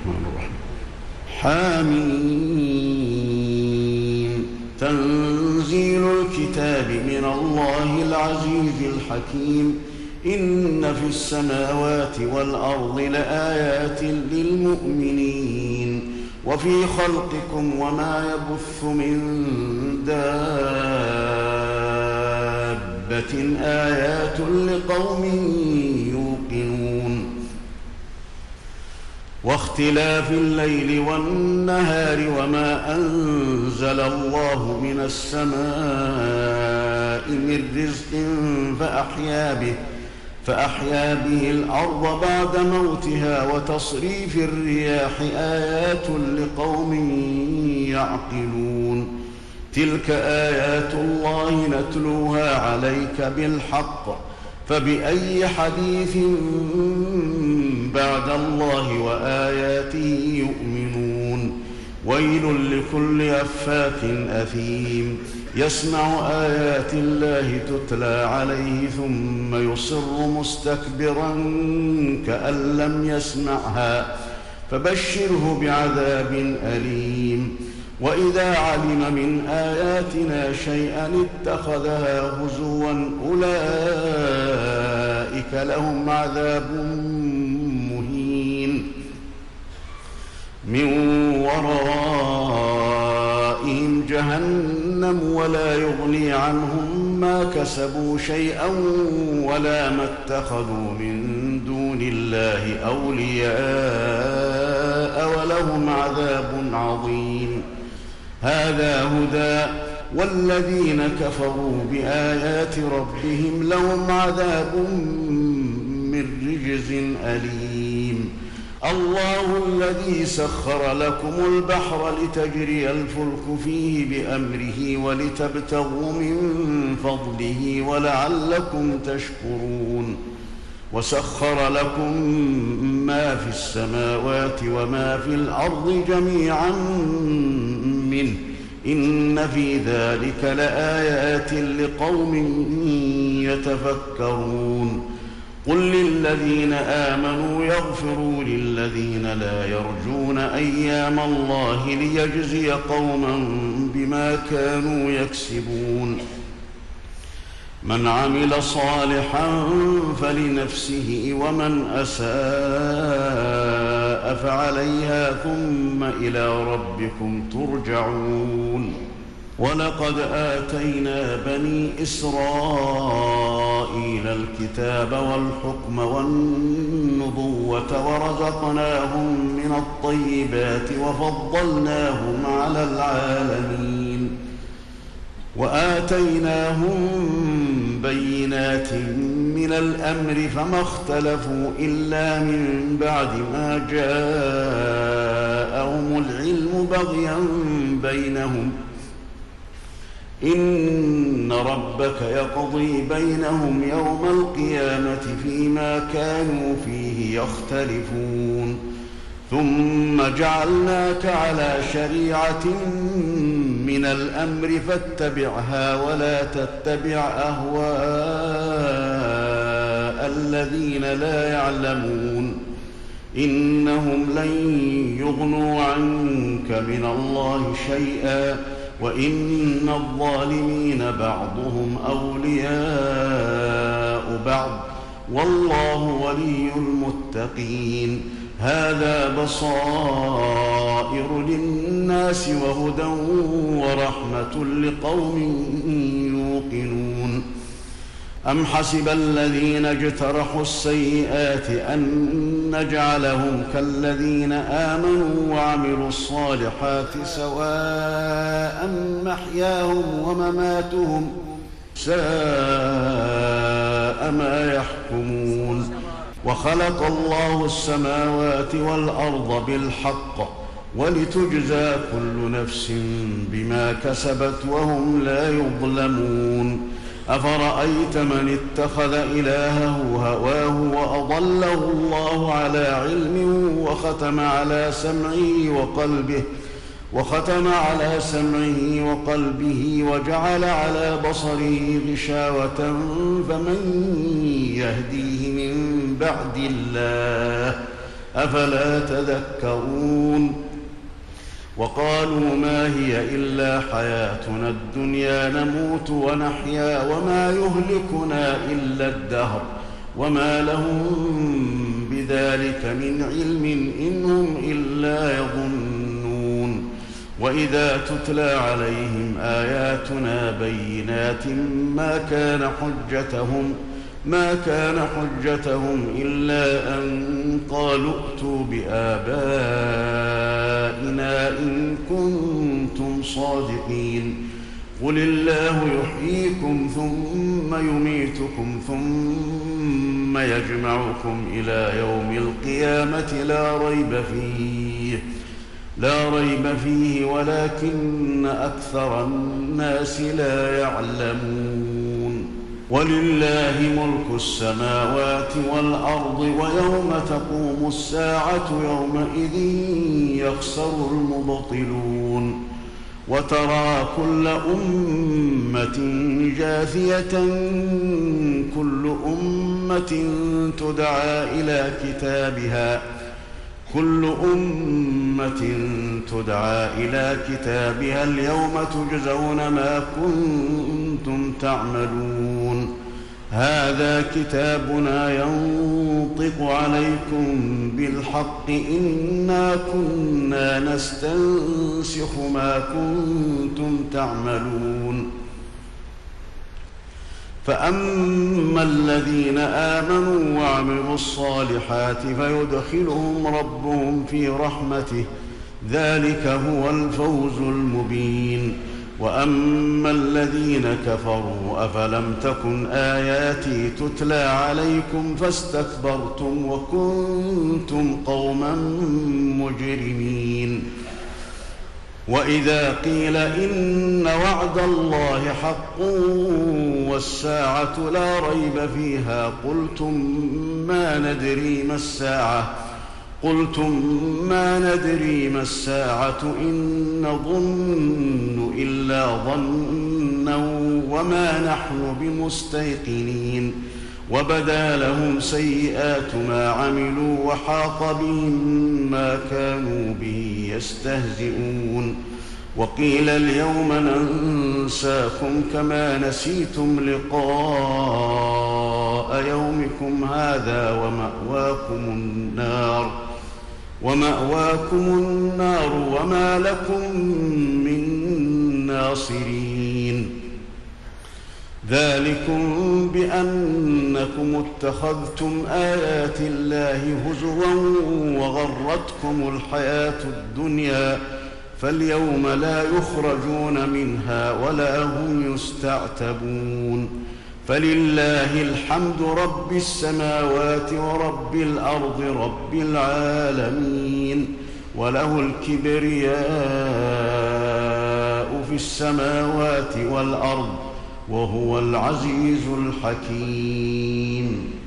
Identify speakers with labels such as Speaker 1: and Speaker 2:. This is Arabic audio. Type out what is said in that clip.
Speaker 1: الرحمن الرحيم. حميم. تنزيل الكتاب من الله العزيز الحكيم. إن في السماوات والأرض لآيات للمؤمنين وفي خلقكم وما يبث من دابة آيات لقوم يوقنون. واختلاف الليل والنهار وما أنزل الله من السماء من رزق فأحيا به الأرض بعد موتها وتصريف الرياح آيات لقوم يعقلون. تلك آيات الله نتلوها عليك بالحق فبأي حديث بعد الله وآياته يؤمنون. ويل لكل أفاك أثيم يسمع آيات الله تتلى عليه ثم يصر مستكبرا كأن لم يسمعها فبشره بعذاب أليم. وإذا علم من آياتنا شيئا اتخذها هزوا أولئك لهم عذاب مهين من ورائهم جهنم ولا يغني عنهم ما كسبوا شيئا ولا ما اتخذوا من دون الله أولياء ولهم عذاب عظيم. هذا هدى والذين كفروا بآيات ربهم لهم عذاب من رجز أليم. الله الذي سخر لكم البحر لتجري الفلك فيه بأمره ولتبتغوا من فضله ولعلكم تشكرون. وسخر لكم ما في السماوات وما في الأرض جميعا منه إن في ذلك لآيات لقوم يتفكرون. قل للذين آمنوا يغفروا للذين لا يرجون أيام الله ليجزي قوما بما كانوا يكسبون. من عمل صالحا فلنفسه ومن أساء فعليها ثم إلى ربكم ترجعون. ولقد آتينا بني إسرائيل الكتاب والحكم والنبوة ورزقناهم من الطيبات وفضلناهم على العالمين وآتيناهم بينات من الأمر فما اختلفوا إلا من بعد ما جاءهم العلم بغيا بينهم إن ربك يقضي بينهم يوم القيامة فيما كانوا فيه يختلفون. ثم جعلناك على شريعة من الأمر فاتبعها ولا تتبع أهواء الذين لا يعلمون إنهم لن يغنوا عنك من الله شيئا وإن الظالمين بعضهم أولياء بعض والله ولي المتقين. هذا بصائر للناس وهدى ورحمة لقوم يوقنون. أم حسب الذين اجترحوا السيئات أن نجعلهم كالذين آمنوا وعملوا الصالحات سواء محياهم ومماتهم ساء ما يحكمون. وخلق الله السماوات والأرض بالحق ولتجزى كل نفس بما كسبت وهم لا يظلمون. أفرأيت من اتخذ إلهه هواه وأضله الله على علم وختم على سمعه وقلبه وجعل على بصره غشاوة فمن يهديه من بعد الله أفلا تذكرون وقالوا ما هي إلا حياتنا الدنيا نموت ونحيا وما يهلكنا إلا الدهر وما لهم بذلك من علم إن هم إلا يظنون وإذا تتلى عليهم آياتنا بينات ما كان حجتهم إلا أن قالوا ائتوا بآبائنا إن كنتم صادقين قل الله يحييكم ثم يميتكم ثم يجمعكم إلى يوم القيامة لا ريب فيه ولكن أكثر الناس لا يعلمون ولله ملك السماوات والأرض ويوم تقوم الساعة يومئذ يخسر المبطلون وترى كل أمة جاثية كل أمة تدعى إلى كتابها اليوم تجزون ما كنتم تعملون هذا كتابنا ينطق عليكم بالحق إنا كنا نستنسخ ما كنتم تعملون فأما الذين آمنوا وعملوا الصالحات فيدخلهم ربهم في رحمته ذلك هو الفوز المبين وأما الذين كفروا أفلم تكن آياتي تتلى عليكم فاستكبرتم وكنتم قوما مجرمين وإذا قيل إن وعد الله حق والساعة لا ريب فيها قلتم ما ندري ما الساعة إن نظن إلا ظنا وما نحن بمستيقنين وبدا لهم سيئات ما عملوا وحاق بهم ما كانوا به يستهزئون وقيل اليوم ننساكم كما نسيتم لقاء يومكم هذا ومأواكم النار وما لكم من ناصرين ذلكم بأنكم اتخذتم آيات الله هزوا وغرتكم الحياة الدنيا فاليوم لا يخرجون منها ولا هم يستعتبون فلله الحمد رب السماوات ورب الأرض رب العالمين وله الكبرياء في السماوات والأرض وهو العزيز الحكيم